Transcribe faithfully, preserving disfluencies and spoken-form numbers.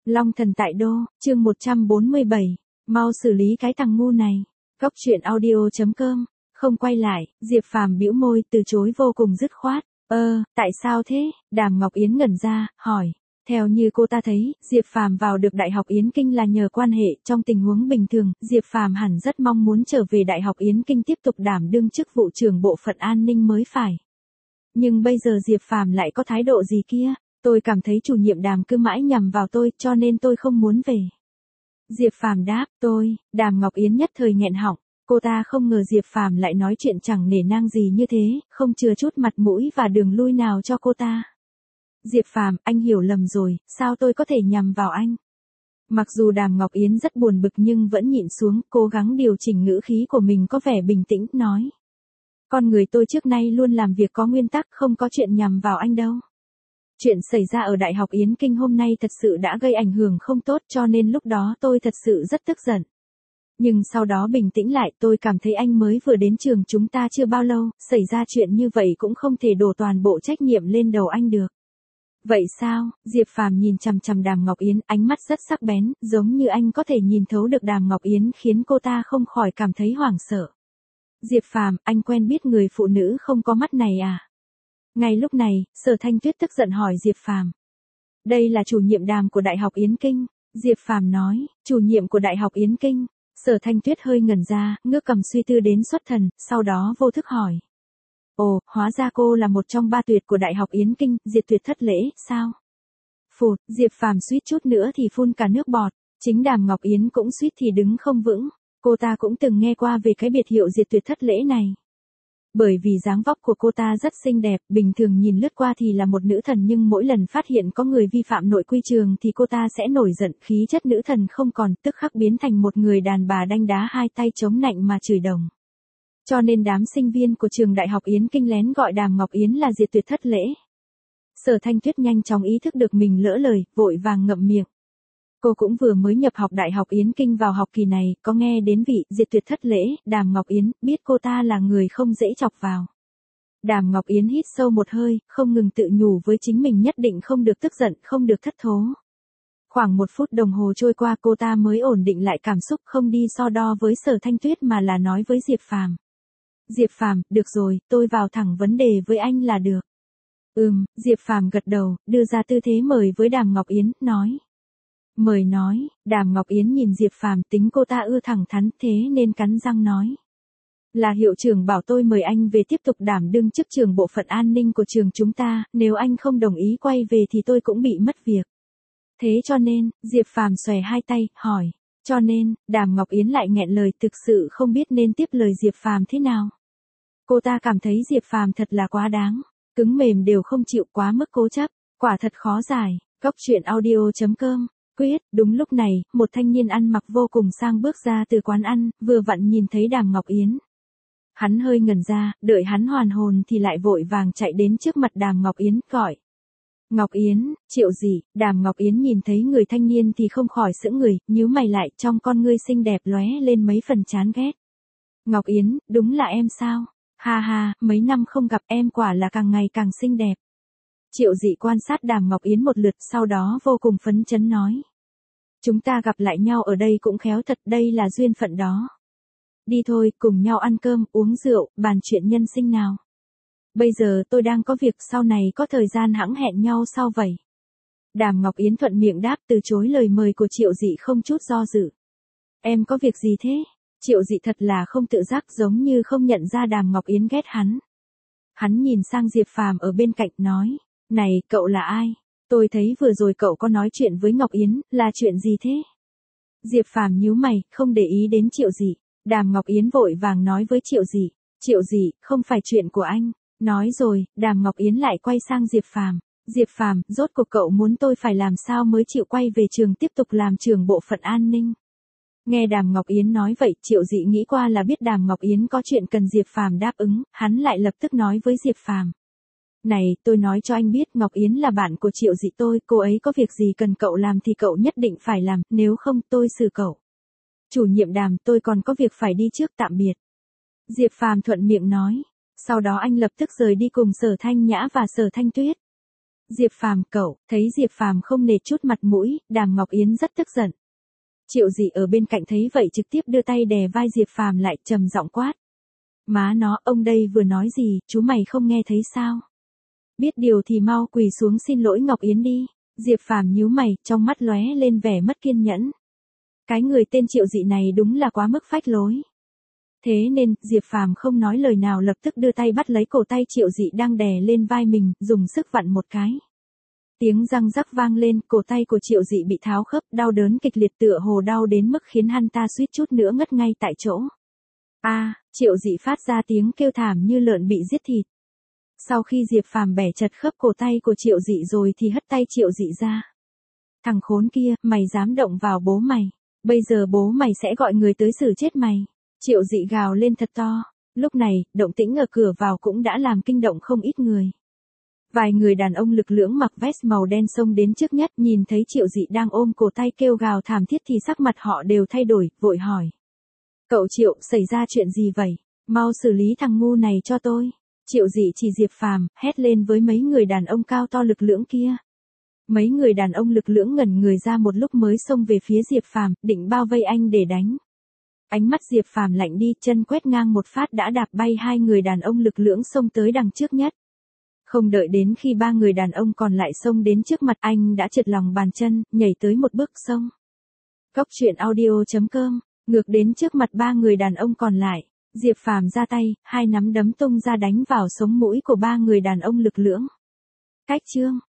Long thần tại đô, chương một trăm bốn mươi bảy, mau xử lý cái thằng ngu này. Cốc truyện audio chấm com, không quay lại, Diệp Phàm bĩu môi từ chối vô cùng dứt khoát. Ơ, tại sao thế? Đàm Ngọc Yến ngẩn ra, hỏi. Theo như cô ta thấy, Diệp Phàm vào được Đại học Yến Kinh là nhờ quan hệ, trong tình huống bình thường, Diệp Phàm hẳn rất mong muốn trở về Đại học Yến Kinh tiếp tục đảm đương chức vụ trưởng bộ phận an ninh mới phải. Nhưng bây giờ Diệp Phàm lại có thái độ gì kia? Tôi cảm thấy chủ nhiệm Đàm cứ mãi nhằm vào tôi, cho nên tôi không muốn về. Diệp Phàm đáp, tôi, Đàm Ngọc Yến nhất thời nghẹn họng, cô ta không ngờ Diệp Phàm lại nói chuyện chẳng nể nang gì như thế, không chừa chút mặt mũi và đường lui nào cho cô ta. Diệp Phàm, anh hiểu lầm rồi, sao tôi có thể nhằm vào anh? Mặc dù Đàm Ngọc Yến rất buồn bực nhưng vẫn nhịn xuống, cố gắng điều chỉnh ngữ khí của mình có vẻ bình tĩnh, nói. Con người tôi trước nay luôn làm việc có nguyên tắc, không có chuyện nhằm vào anh đâu. Chuyện xảy ra ở Đại học Yến Kinh hôm nay thật sự đã gây ảnh hưởng không tốt cho nên lúc đó tôi thật sự rất tức giận. Nhưng sau đó bình tĩnh lại, tôi cảm thấy anh mới vừa đến trường chúng ta chưa bao lâu, xảy ra chuyện như vậy cũng không thể đổ toàn bộ trách nhiệm lên đầu anh được. Vậy sao? Diệp Phàm nhìn chằm chằm Đàm Ngọc Yến, ánh mắt rất sắc bén, giống như anh có thể nhìn thấu được Đàm Ngọc Yến, khiến cô ta không khỏi cảm thấy hoảng sợ. Diệp Phàm, anh quen biết người phụ nữ không có mắt này à? Ngay lúc này, Sở Thanh Tuyết tức giận hỏi Diệp Phàm. Đây là chủ nhiệm Đàm của Đại học Yến Kinh. Diệp Phàm nói, chủ nhiệm của Đại học Yến Kinh. Sở Thanh Tuyết hơi ngẩn ra, ngước cầm suy tư đến xuất thần, sau đó vô thức hỏi. Ồ, hóa ra cô là một trong ba tuyệt của Đại học Yến Kinh, diệt tuyệt thất lễ, sao? Phụt, Diệp Phàm suýt chút nữa thì phun cả nước bọt, chính Đàm Ngọc Yến cũng suýt thì đứng không vững, cô ta cũng từng nghe qua về cái biệt hiệu diệt tuyệt thất lễ này. Bởi vì dáng vóc của cô ta rất xinh đẹp, bình thường nhìn lướt qua thì là một nữ thần nhưng mỗi lần phát hiện có người vi phạm nội quy trường thì cô ta sẽ nổi giận, khí chất nữ thần không còn, tức khắc biến thành một người đàn bà đanh đá hai tay chống nạnh mà chửi đồng. Cho nên đám sinh viên của trường Đại học Yến Kinh lén gọi Đàm Ngọc Yến là diệt tuyệt thất lễ. Sở Thanh Tuyết nhanh chóng ý thức được mình lỡ lời, vội vàng ngậm miệng. Cô cũng vừa mới nhập học Đại học Yến Kinh vào học kỳ này, có nghe đến vị diệt tuyệt thất lễ, Đàm Ngọc Yến, biết cô ta là người không dễ chọc vào. Đàm Ngọc Yến hít sâu một hơi, không ngừng tự nhủ với chính mình nhất định không được tức giận, không được thất thố. Khoảng một phút đồng hồ trôi qua cô ta mới ổn định lại cảm xúc, không đi so đo với Sở Thanh Tuyết mà là nói với Diệp Phàm. Diệp Phàm, được rồi, tôi vào thẳng vấn đề với anh là được. Ừm, Diệp Phàm gật đầu, đưa ra tư thế mời với Đàm Ngọc Yến, nói. Mời nói, Đàm Ngọc Yến nhìn Diệp Phàm, tính cô ta ưa thẳng thắn thế nên cắn răng nói. Là hiệu trưởng bảo tôi mời anh về tiếp tục đảm đương chức trưởng bộ phận an ninh của trường chúng ta, nếu anh không đồng ý quay về thì tôi cũng bị mất việc. Thế cho nên, Diệp Phàm xòe hai tay, hỏi. Cho nên, Đàm Ngọc Yến lại nghẹn lời, thực sự không biết nên tiếp lời Diệp Phàm thế nào. Cô ta cảm thấy Diệp Phàm thật là quá đáng, cứng mềm đều không chịu, quá mức cố chấp, quả thật khó giải. Cốc truyện audio chấm com. Quyết, đúng lúc này, một thanh niên ăn mặc vô cùng sang bước ra từ quán ăn, vừa vặn nhìn thấy Đàm Ngọc Yến. Hắn hơi ngẩn ra, đợi hắn hoàn hồn thì lại vội vàng chạy đến trước mặt Đàm Ngọc Yến, gọi. Ngọc Yến, Triệu gì? Đàm Ngọc Yến nhìn thấy người thanh niên thì không khỏi sững người, nhíu mày lại, trong con ngươi xinh đẹp lóe lên mấy phần chán ghét. Ngọc Yến, đúng là em sao? Ha ha, mấy năm không gặp em quả là càng ngày càng xinh đẹp. Triệu Dị quan sát Đàm Ngọc Yến một lượt, sau đó vô cùng phấn chấn nói. Chúng ta gặp lại nhau ở đây cũng khéo thật, đây là duyên phận đó. Đi thôi, cùng nhau ăn cơm, uống rượu, bàn chuyện nhân sinh nào. Bây giờ tôi đang có việc, sau này có thời gian hẵng hẹn nhau sau vậy. Đàm Ngọc Yến thuận miệng đáp, từ chối lời mời của Triệu Dị không chút do dự. Em có việc gì thế? Triệu Dị thật là không tự giác, giống như không nhận ra Đàm Ngọc Yến ghét hắn. Hắn nhìn sang Diệp Phàm ở bên cạnh, nói. Này, cậu là ai? Tôi thấy vừa rồi cậu có nói chuyện với Ngọc Yến, là chuyện gì thế? Diệp Phàm nhíu mày, không để ý đến Triệu Dị. Đàm Ngọc Yến vội vàng nói với Triệu Dị. Triệu Dị, không phải chuyện của anh. Nói rồi, Đàm Ngọc Yến lại quay sang Diệp Phàm. Diệp Phàm, rốt cuộc cậu muốn tôi phải làm sao mới chịu quay về trường tiếp tục làm trưởng bộ phận an ninh? Nghe Đàm Ngọc Yến nói vậy, Triệu Dị nghĩ qua là biết Đàm Ngọc Yến có chuyện cần Diệp Phàm đáp ứng, hắn lại lập tức nói với Diệp Phàm. Này, tôi nói cho anh biết, Ngọc Yến là bạn của Triệu Dị tôi, cô ấy có việc gì cần cậu làm thì cậu nhất định phải làm, nếu không tôi xử cậu. Chủ nhiệm Đàm, tôi còn có việc phải đi trước, tạm biệt. Diệp Phàm thuận miệng nói, sau đó anh lập tức rời đi cùng Sở Thanh Nhã và Sở Thanh Tuyết. Diệp Phàm cậu, thấy Diệp Phàm không nể chút mặt mũi, Đàm Ngọc Yến rất tức giận. Triệu Dị ở bên cạnh thấy vậy trực tiếp đưa tay đè vai Diệp Phàm lại, trầm giọng quát. Má nó, ông đây vừa nói gì, chú mày không nghe thấy sao? Biết điều thì mau quỳ xuống xin lỗi Ngọc Yến đi. Diệp Phàm nhíu mày, trong mắt lóe lên vẻ mất kiên nhẫn. Cái người tên Triệu Dị này đúng là quá mức phách lối. Thế nên, Diệp Phàm không nói lời nào, lập tức đưa tay bắt lấy cổ tay Triệu Dị đang đè lên vai mình, dùng sức vặn một cái. Tiếng răng rắc vang lên, cổ tay của Triệu Dị bị tháo khớp, đau đớn kịch liệt tựa hồ đau đến mức khiến hắn ta suýt chút nữa ngất ngay tại chỗ. A, à, Triệu Dị phát ra tiếng kêu thảm như lợn bị giết thịt. Sau khi Diệp Phàm bẻ chật khớp cổ tay của Triệu Dị rồi thì hất tay Triệu Dị ra. Thằng khốn kia, mày dám động vào bố mày, bây giờ bố mày sẽ gọi người tới xử chết mày. Triệu Dị gào lên thật to. Lúc này, động tĩnh ở cửa vào cũng đã làm kinh động không ít người. Vài người đàn ông lực lưỡng mặc vest màu đen xông đến trước nhất, nhìn thấy Triệu Dị đang ôm cổ tay kêu gào thảm thiết thì sắc mặt họ đều thay đổi, vội hỏi. Cậu Triệu, xảy ra chuyện gì vậy? Mau xử lý thằng ngu này cho tôi. Triệu Dị chỉ Diệp Phàm, hét lên với mấy người đàn ông cao to lực lưỡng kia. Mấy người đàn ông lực lưỡng ngẩn người ra một lúc mới xông về phía Diệp Phàm, định bao vây anh để đánh. Ánh mắt Diệp Phàm lạnh đi, chân quét ngang một phát đã đạp bay hai người đàn ông lực lưỡng xông tới đằng trước nhất. Không đợi đến khi ba người đàn ông còn lại xông đến trước mặt, anh đã trượt lòng bàn chân, nhảy tới một bước xông. Cốc truyện audio chấm com, ngược đến trước mặt ba người đàn ông còn lại, Diệp Phàm ra tay, hai nắm đấm tung ra đánh vào sống mũi của ba người đàn ông lực lưỡng. Cách chương